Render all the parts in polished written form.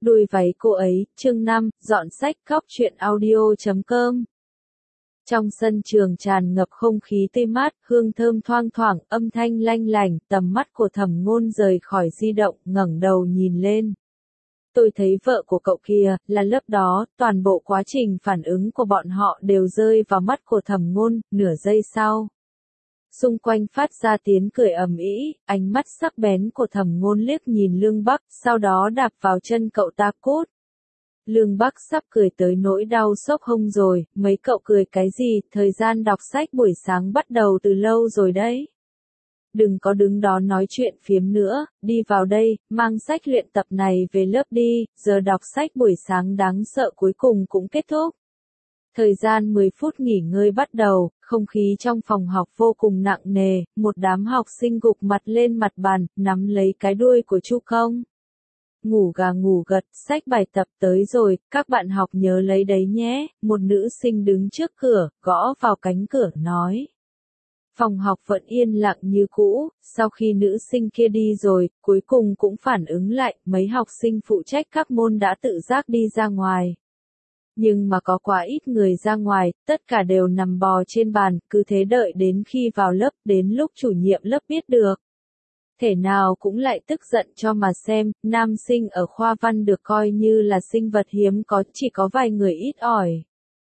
Đuôi váy cô ấy, chương 5, dọn sách góc truyện audio.com. Trong sân trường tràn ngập không khí tươi mát, hương thơm thoang thoảng, âm thanh lanh lảnh, tầm mắt của Thẩm Ngôn rời khỏi di động, ngẩng đầu nhìn lên. Tôi thấy vợ của cậu kìa, là lớp đó, toàn bộ quá trình phản ứng của bọn họ đều rơi vào mắt của Thẩm Ngôn, nửa giây sau. Xung quanh phát ra tiếng cười ầm ĩ, ánh mắt sắc bén của Thẩm Ngôn liếc nhìn Lương Bắc, sau đó đạp vào chân cậu ta cút. Lương Bắc sắp cười tới nỗi đau xốc hông rồi, mấy cậu cười cái gì, thời gian đọc sách buổi sáng bắt đầu từ lâu rồi đấy. Đừng có đứng đó nói chuyện phiếm nữa, đi vào đây, mang sách luyện tập này về lớp đi, giờ đọc sách buổi sáng đáng sợ cuối cùng cũng kết thúc. Thời gian 10 phút nghỉ ngơi bắt đầu, không khí trong phòng học vô cùng nặng nề, một đám học sinh gục mặt lên mặt bàn, nắm lấy cái đuôi của Chu Công. Ngủ gà ngủ gật, sách bài tập tới rồi, các bạn học nhớ lấy đấy nhé, một nữ sinh đứng trước cửa, gõ vào cánh cửa, nói. Phòng học vẫn yên lặng như cũ, sau khi nữ sinh kia đi rồi, cuối cùng cũng phản ứng lại, mấy học sinh phụ trách các môn đã tự giác đi ra ngoài. Nhưng mà có quá ít người ra ngoài, tất cả đều nằm bò trên bàn, cứ thế đợi đến khi vào lớp, đến lúc chủ nhiệm lớp biết được. Thể nào cũng lại tức giận cho mà xem, nam sinh ở khoa văn được coi như là sinh vật hiếm có, chỉ có vài người ít ỏi.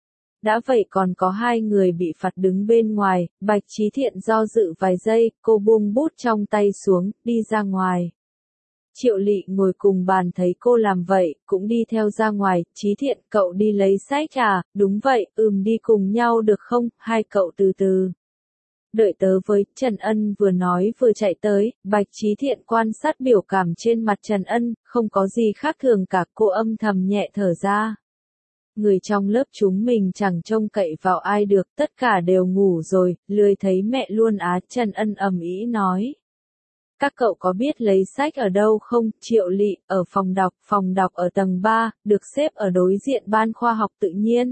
Đã vậy còn có 2 người bị phạt đứng bên ngoài, Bạch Chí Thiện do dự vài giây, cô buông bút trong tay xuống, đi ra ngoài. Triệu Lị ngồi cùng bàn thấy cô làm vậy, cũng đi theo ra ngoài, Chí Thiện, cậu đi lấy sách à, đúng vậy, đi cùng nhau được không, hai cậu từ từ. Đợi tớ với, Trần Ân vừa nói vừa chạy tới, Bạch Chí Thiện quan sát biểu cảm trên mặt Trần Ân, không có gì khác thường cả, cô âm thầm nhẹ thở ra. Người trong lớp chúng mình chẳng trông cậy vào ai được, tất cả đều ngủ rồi, lười thấy mẹ luôn á, Trần Ân ầm ĩ nói. Các cậu có biết lấy sách ở đâu không? Triệu Lị, ở phòng đọc ở tầng 3, được xếp ở đối diện ban khoa học tự nhiên.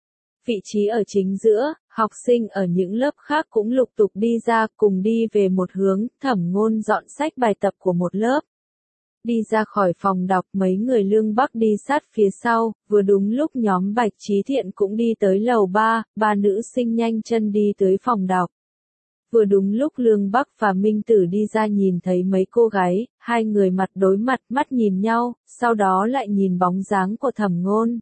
Vị trí ở chính giữa, học sinh ở những lớp khác cũng lục tục đi ra, cùng đi về một hướng, Thẩm Ngôn dọn sách bài tập của một lớp. Đi ra khỏi phòng đọc, mấy người Lương Bắc đi sát phía sau, vừa đúng lúc nhóm Bạch Chí Thiện cũng đi tới lầu 3, ba nữ sinh nhanh chân đi tới phòng đọc. Vừa đúng lúc Lương Bắc và Minh Tử đi ra nhìn thấy mấy cô gái, hai người mặt đối mặt, mắt nhìn nhau, sau đó lại nhìn bóng dáng của Thẩm Ngôn.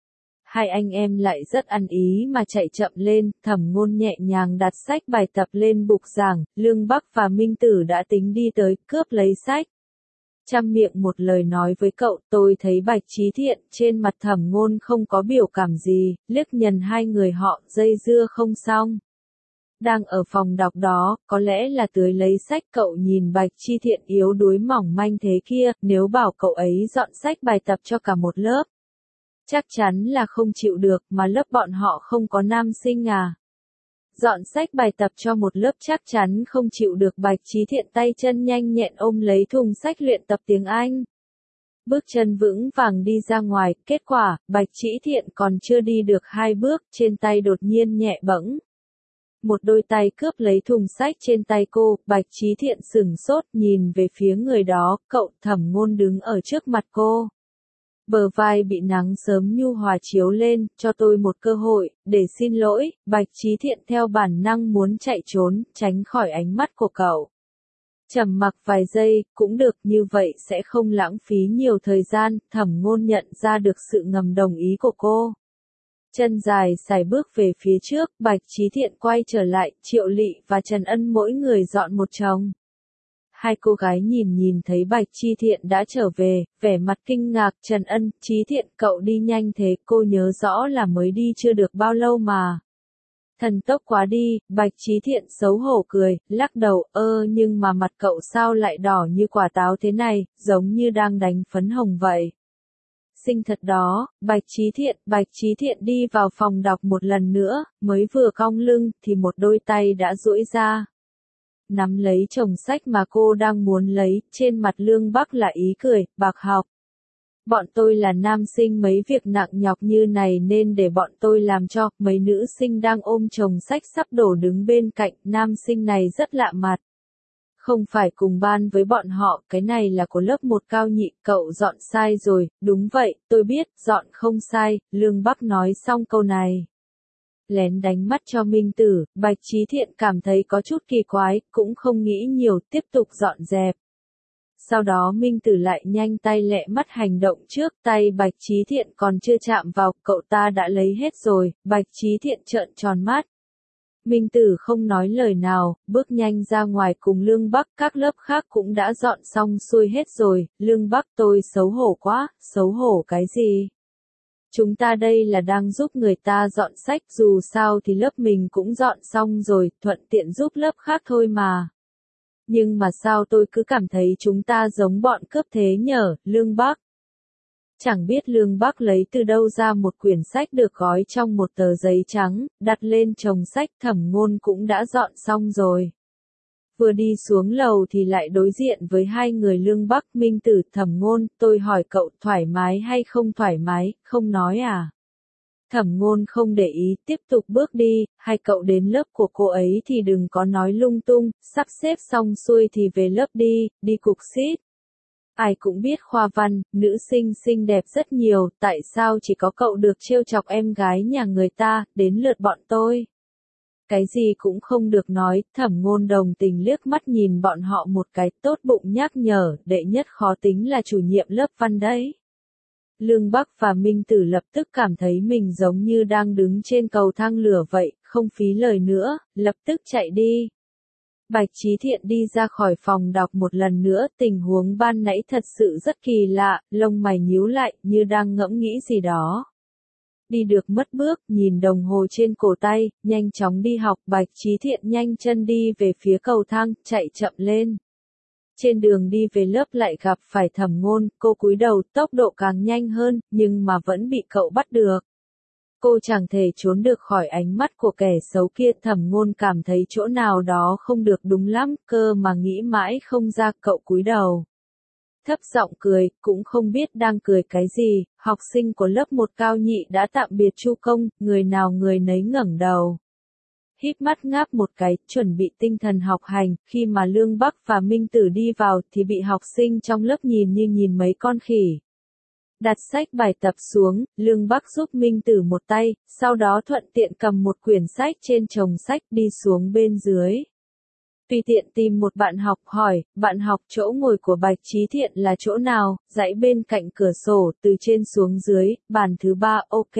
Hai anh em lại rất ăn ý mà chạy chậm lên, Thẩm Ngôn nhẹ nhàng đặt sách bài tập lên bục giảng, Lương Bắc và Minh Tử đã tính đi tới, cướp lấy sách. Trăm miệng một lời nói với cậu, tôi thấy Bạch Chí Thiện, trên mặt Thẩm Ngôn không có biểu cảm gì, liếc nhìn hai người họ, dây dưa không xong. Đang ở phòng đọc đó, có lẽ là tưới lấy sách, cậu nhìn Bạch Chí Thiện yếu đuối mỏng manh thế kia, nếu bảo cậu ấy dọn sách bài tập cho cả một lớp. Chắc chắn là không chịu được, mà lớp bọn họ không có nam sinh à. Dọn sách bài tập cho một lớp chắc chắn không chịu được, Bạch Chí Thiện tay chân nhanh nhẹn ôm lấy thùng sách luyện tập tiếng Anh. Bước chân vững vàng đi ra ngoài, kết quả, Bạch Chí Thiện còn chưa đi được 2 bước, trên tay đột nhiên nhẹ bẫng. Một đôi tay cướp lấy thùng sách trên tay cô, Bạch Chí Thiện sửng sốt nhìn về phía người đó, cậu, Thẩm Ngôn đứng ở trước mặt cô. Bờ vai bị nắng sớm nhu hòa chiếu lên, cho tôi một cơ hội, để xin lỗi, Bạch Chí Thiện theo bản năng muốn chạy trốn, tránh khỏi ánh mắt của cậu. Trầm mặc vài giây, cũng được, như vậy sẽ không lãng phí nhiều thời gian, Thẩm Ngôn nhận ra được sự ngầm đồng ý của cô. Chân dài sải bước về phía trước, Bạch Chí Thiện quay trở lại, Triệu Lị và Trần Ân mỗi người dọn một chồng. Hai cô gái nhìn thấy Bạch Chí Thiện đã trở về, vẻ mặt kinh ngạc, Trần Ân, Chí Thiện, cậu đi nhanh thế, cô nhớ rõ là mới đi chưa được bao lâu mà. Thần tốc quá đi, Bạch Chí Thiện xấu hổ cười, lắc đầu, nhưng mà mặt cậu sao lại đỏ như quả táo thế này, giống như đang đánh phấn hồng vậy. Xinh thật đó, Bạch Chí Thiện đi vào phòng đọc một lần nữa, mới vừa cong lưng, thì một đôi tay đã duỗi ra. Nắm lấy chồng sách mà cô đang muốn lấy, trên mặt Lương Bắc là ý cười, Bạc học. Bọn tôi là nam sinh, mấy việc nặng nhọc như này nên để bọn tôi làm cho, mấy nữ sinh đang ôm chồng sách sắp đổ đứng bên cạnh, nam sinh này rất lạ mặt. Không phải cùng ban với bọn họ, cái này là của lớp 1 Cao Nhị, cậu dọn sai rồi, đúng vậy, tôi biết, dọn không sai, Lương Bắc nói xong câu này. Lén đánh mắt cho Minh Tử, Bạch Chí Thiện cảm thấy có chút kỳ quái, cũng không nghĩ nhiều, tiếp tục dọn dẹp. Sau đó Minh Tử lại nhanh tay lẹ mắt hành động trước, tay Bạch Chí Thiện còn chưa chạm vào, cậu ta đã lấy hết rồi, Bạch Chí Thiện trợn tròn mắt. Minh Tử không nói lời nào, bước nhanh ra ngoài cùng Lương Bắc, các lớp khác cũng đã dọn xong xuôi hết rồi, Lương Bắc tôi xấu hổ quá, xấu hổ cái gì? Chúng ta đây là đang giúp người ta dọn sách, dù sao thì lớp mình cũng dọn xong rồi, thuận tiện giúp lớp khác thôi mà. Nhưng mà sao tôi cứ cảm thấy chúng ta giống bọn cướp thế nhở, Lương Bắc? Chẳng biết Lương Bắc lấy từ đâu ra một quyển sách được gói trong một tờ giấy trắng, đặt lên chồng sách, Thẩm Ngôn cũng đã dọn xong rồi. Vừa đi xuống lầu thì lại đối diện với hai người Lương Bắc, Minh Tử, Thẩm Ngôn, tôi hỏi cậu thoải mái hay không thoải mái, không nói à? Thẩm Ngôn không để ý, tiếp tục bước đi, hai cậu đến lớp của cô ấy thì đừng có nói lung tung, sắp xếp xong xuôi thì về lớp đi, đi cục xít. Ai cũng biết khoa văn, nữ sinh xinh đẹp rất nhiều, tại sao chỉ có cậu được trêu chọc em gái nhà người ta, đến lượt bọn tôi. Cái gì cũng không được nói, Thẩm Ngôn đồng tình liếc mắt nhìn bọn họ một cái, tốt bụng nhắc nhở, đệ nhất khó tính là chủ nhiệm lớp văn đấy. Lương Bắc và Minh Tử lập tức cảm thấy mình giống như đang đứng trên cầu thang lửa vậy, không phí lời nữa, lập tức chạy đi. Bạch Chí Thiện đi ra khỏi phòng đọc một lần nữa, tình huống ban nãy thật sự rất kỳ lạ, lông mày nhíu lại, như đang ngẫm nghĩ gì đó. Đi được mất bước, nhìn đồng hồ trên cổ tay, nhanh chóng đi học, Bạch Chí Thiện nhanh chân đi về phía cầu thang, chạy chậm lên. Trên đường đi về lớp lại gặp phải Thẩm Ngôn, cô cúi đầu, tốc độ càng nhanh hơn, nhưng mà vẫn bị cậu bắt được. Cô chẳng thể trốn được khỏi ánh mắt của kẻ xấu kia, Thẩm Ngôn cảm thấy chỗ nào đó không được đúng lắm, cơ mà nghĩ mãi không ra, cậu cúi đầu. Thấp giọng cười, cũng không biết đang cười cái gì, học sinh của lớp 1 Cao Nhị đã tạm biệt Chu Công, người nào người nấy ngẩng đầu. Híp mắt ngáp một cái, chuẩn bị tinh thần học hành, khi mà Lương Bắc và Minh Tử đi vào thì bị học sinh trong lớp nhìn như nhìn mấy con khỉ. Đặt sách bài tập xuống, Lương Bắc giúp Minh Tử một tay, sau đó thuận tiện cầm một quyển sách trên chồng sách đi xuống bên dưới. Tùy tiện tìm một bạn học hỏi, bạn học chỗ ngồi của Bạch Chí Thiện là chỗ nào, dãy bên cạnh cửa sổ, từ trên xuống dưới, bàn thứ 3, ok.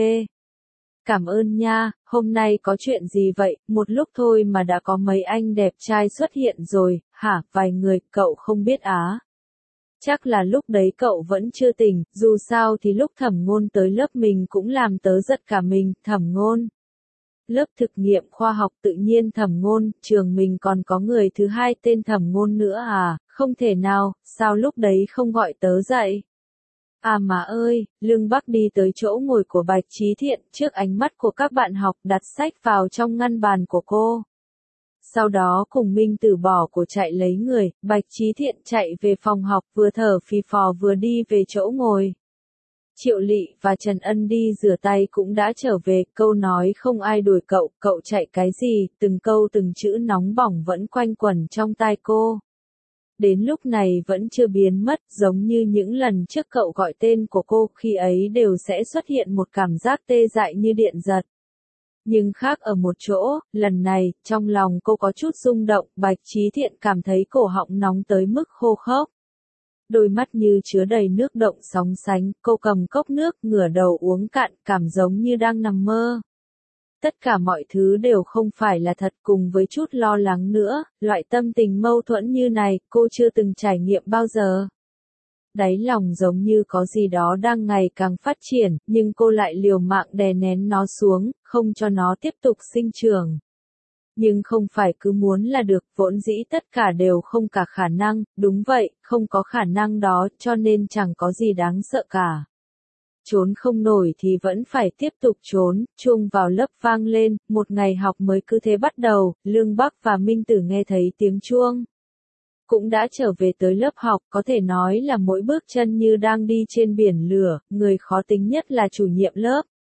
Cảm ơn nha, hôm nay có chuyện gì vậy, một lúc thôi mà đã có mấy anh đẹp trai xuất hiện rồi, hả, vài người, cậu không biết á. Chắc là lúc đấy cậu vẫn chưa tỉnh, dù sao thì lúc Thẩm Ngôn tới lớp mình cũng làm tớ giật cả mình, Thẩm Ngôn. Lớp thực nghiệm khoa học tự nhiên Thẩm Ngôn, trường mình còn có người thứ hai tên Thẩm Ngôn nữa à, không thể nào, sao lúc đấy không gọi tớ dậy. À mà ơi, Lương Bắc đi tới chỗ ngồi của Bạch Chí Thiện, trước ánh mắt của các bạn học đặt sách vào trong ngăn bàn của cô. Sau đó cùng Minh Tử bỏ của chạy lấy người, Bạch Chí Thiện chạy về phòng học vừa thở phì phò vừa đi về chỗ ngồi. Triệu Lị và Trần Ân đi rửa tay cũng đã trở về, câu nói không ai đuổi cậu, cậu chạy cái gì, từng câu từng chữ nóng bỏng vẫn quanh quẩn trong tai cô. Đến lúc này vẫn chưa biến mất, giống như những lần trước cậu gọi tên của cô, khi ấy đều sẽ xuất hiện một cảm giác tê dại như điện giật. Nhưng khác ở một chỗ, lần này, trong lòng cô có chút rung động, Bạch Chí Thiện cảm thấy cổ họng nóng tới mức khô khốc. Đôi mắt như chứa đầy nước động sóng sánh, cô cầm cốc nước, ngửa đầu uống cạn, cảm giống như đang nằm mơ. Tất cả mọi thứ đều không phải là thật, cùng với chút lo lắng nữa, loại tâm tình mâu thuẫn như này, cô chưa từng trải nghiệm bao giờ. Đáy lòng giống như có gì đó đang ngày càng phát triển, nhưng cô lại liều mạng đè nén nó xuống, không cho nó tiếp tục sinh trưởng. Nhưng không phải cứ muốn là được, vốn dĩ tất cả đều không cả khả năng, đúng vậy, không có khả năng đó, cho nên chẳng có gì đáng sợ cả. Trốn không nổi thì vẫn phải tiếp tục trốn, chuông vào lớp vang lên, một ngày học mới cứ thế bắt đầu, Lương Bắc và Minh Tử nghe thấy tiếng chuông. Cũng đã trở về tới lớp học, có thể nói là mỗi bước chân như đang đi trên biển lửa, người khó tính nhất là chủ nhiệm lớp.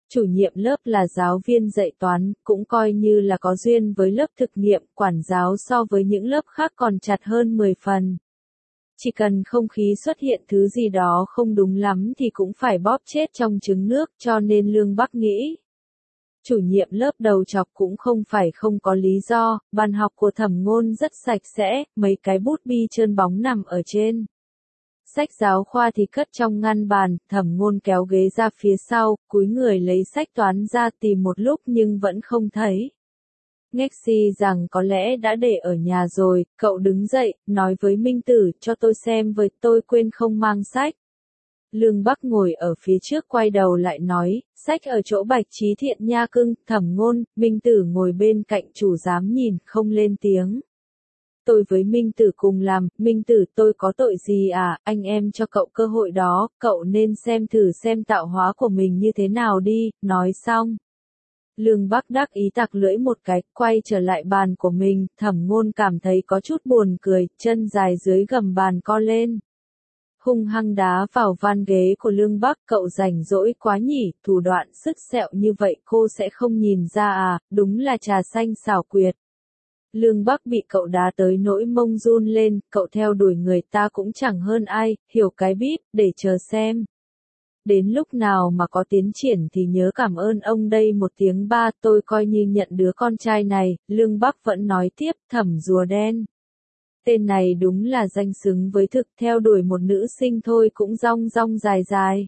Chủ nhiệm lớp là giáo viên dạy toán, cũng coi như là có duyên với lớp thực nghiệm, quản giáo so với những lớp khác còn chặt hơn 10 phần. Chỉ cần không khí xuất hiện thứ gì đó không đúng lắm thì cũng phải bóp chết trong trứng nước, cho nên Lương Bắc nghĩ. Chủ nhiệm lớp đầu chọc cũng không phải không có lý do, bàn học của Thẩm Ngôn rất sạch sẽ, mấy cái bút bi trơn bóng nằm ở trên. Sách giáo khoa thì cất trong ngăn bàn, Thẩm Ngôn kéo ghế ra phía sau, cúi người lấy sách toán ra tìm một lúc nhưng vẫn không thấy. Ngách si rằng có lẽ đã để ở nhà rồi, cậu đứng dậy, nói với Minh Tử, cho tôi xem với, tôi quên không mang sách. Lương Bắc ngồi ở phía trước quay đầu lại nói, sách ở chỗ Bạch Trí Thiện nha cưng, Thẩm Ngôn, Minh Tử ngồi bên cạnh chủ giám nhìn, không lên tiếng. Tôi với Minh Tử cùng làm, Minh Tử tôi có tội gì à, anh em cho cậu cơ hội đó, cậu nên xem thử xem tạo hóa của mình như thế nào đi, nói xong. Lương Bắc đắc ý tặc lưỡi một cái, quay trở lại bàn của mình, Thẩm Ngôn cảm thấy có chút buồn cười, chân dài dưới gầm bàn co lên. Hung hăng đá vào van ghế của Lương Bắc, cậu rảnh rỗi quá nhỉ, thủ đoạn sứt sẹo như vậy cô sẽ không nhìn ra à, đúng là trà xanh xảo quyệt. Lương Bắc bị cậu đá tới nỗi mông run lên, cậu theo đuổi người ta cũng chẳng hơn ai, hiểu cái bíp, để chờ xem. Đến lúc nào mà có tiến triển thì nhớ cảm ơn ông đây một tiếng ba, tôi coi như nhận đứa con trai này, Lương Bắc vẫn nói tiếp, Thẩm rùa đen. Tên này đúng là danh xứng với thực, theo đuổi một nữ sinh thôi cũng rong rong dài dài.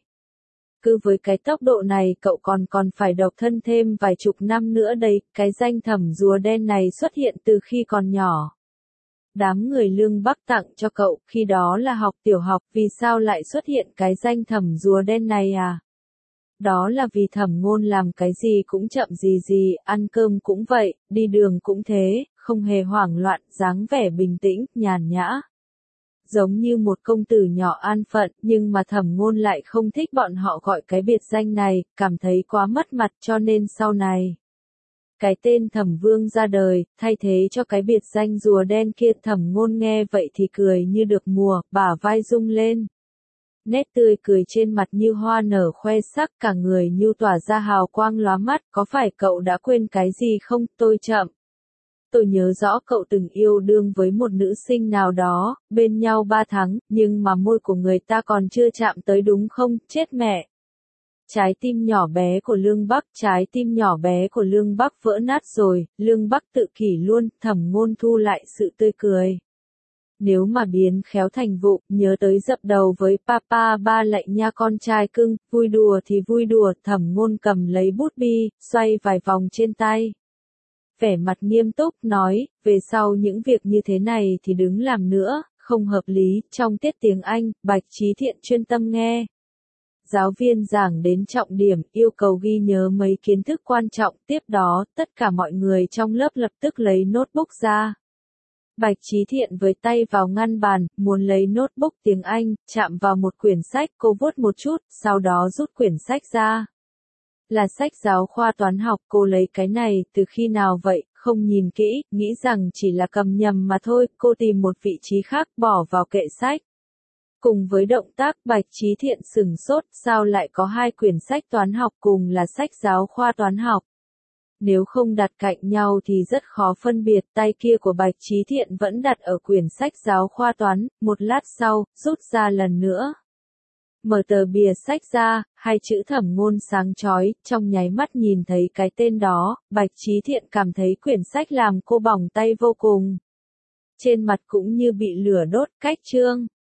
Cứ với cái tốc độ này cậu còn phải độc thân thêm vài chục năm nữa đây, cái danh Thẩm rùa đen này xuất hiện từ khi còn nhỏ. Đám người Lương Bắc tặng cho cậu, khi đó là học tiểu học, vì sao lại xuất hiện cái danh Thẩm rùa đen này à? Đó là vì Thẩm Ngôn làm cái gì cũng chậm gì, ăn cơm cũng vậy, đi đường cũng thế, không hề hoảng loạn, dáng vẻ bình tĩnh, nhàn nhã. Giống như một công tử nhỏ an phận, nhưng mà Thẩm Ngôn lại không thích bọn họ gọi cái biệt danh này, cảm thấy quá mất mặt cho nên sau này. Cái tên Thẩm Vương ra đời, thay thế cho cái biệt danh rùa đen kia. Thẩm Ngôn nghe vậy thì cười như được mùa, bả vai rung lên. Nét tươi cười trên mặt như hoa nở khoe sắc, cả người như tỏa ra hào quang lóa mắt, có phải cậu đã quên cái gì không, tôi chậm. Tôi nhớ rõ cậu từng yêu đương với một nữ sinh nào đó, bên nhau 3 tháng, nhưng mà môi của người ta còn chưa chạm tới đúng không, chết mẹ. Trái tim nhỏ bé của Lương Bắc, trái tim nhỏ bé của Lương Bắc vỡ nát rồi, Lương Bắc tự kỷ luôn, Thẩm Ngôn thu lại sự tươi cười. Nếu mà biến khéo thành vụ, nhớ tới dập đầu với papa ba lạy nha con trai cưng, vui đùa thì vui đùa, Thẩm Ngôn cầm lấy bút bi, xoay vài vòng trên tay. Vẻ mặt nghiêm túc, nói, về sau những việc như thế này thì đừng làm nữa, không hợp lý, trong tiết tiếng Anh, Bạch Trí Thiện chuyên tâm nghe. Giáo viên giảng đến trọng điểm, yêu cầu ghi nhớ mấy kiến thức quan trọng, tiếp đó, tất cả mọi người trong lớp lập tức lấy notebook ra. Bạch Trí Thiện với tay vào ngăn bàn, muốn lấy notebook tiếng Anh, chạm vào một quyển sách, cô vuốt một chút, sau đó rút quyển sách ra. Là sách giáo khoa toán học, cô lấy cái này, từ khi nào vậy, không nhìn kỹ, nghĩ rằng chỉ là cầm nhầm mà thôi, cô tìm một vị trí khác, bỏ vào kệ sách. Cùng với động tác Bạch Trí Thiện sửng sốt, sao lại có hai quyển sách toán học cùng là sách giáo khoa toán học. Nếu không đặt cạnh nhau thì rất khó phân biệt, tay kia của Bạch Trí Thiện vẫn đặt ở quyển sách giáo khoa toán, một lát sau, rút ra lần nữa. Mở tờ bìa sách ra, hai chữ Thẩm Ngôn sáng chói, trong nháy mắt nhìn thấy cái tên đó, Bạch Trí Thiện cảm thấy quyển sách làm cô bỏng tay vô cùng. Trên mặt cũng như bị lửa đốt, cách chương.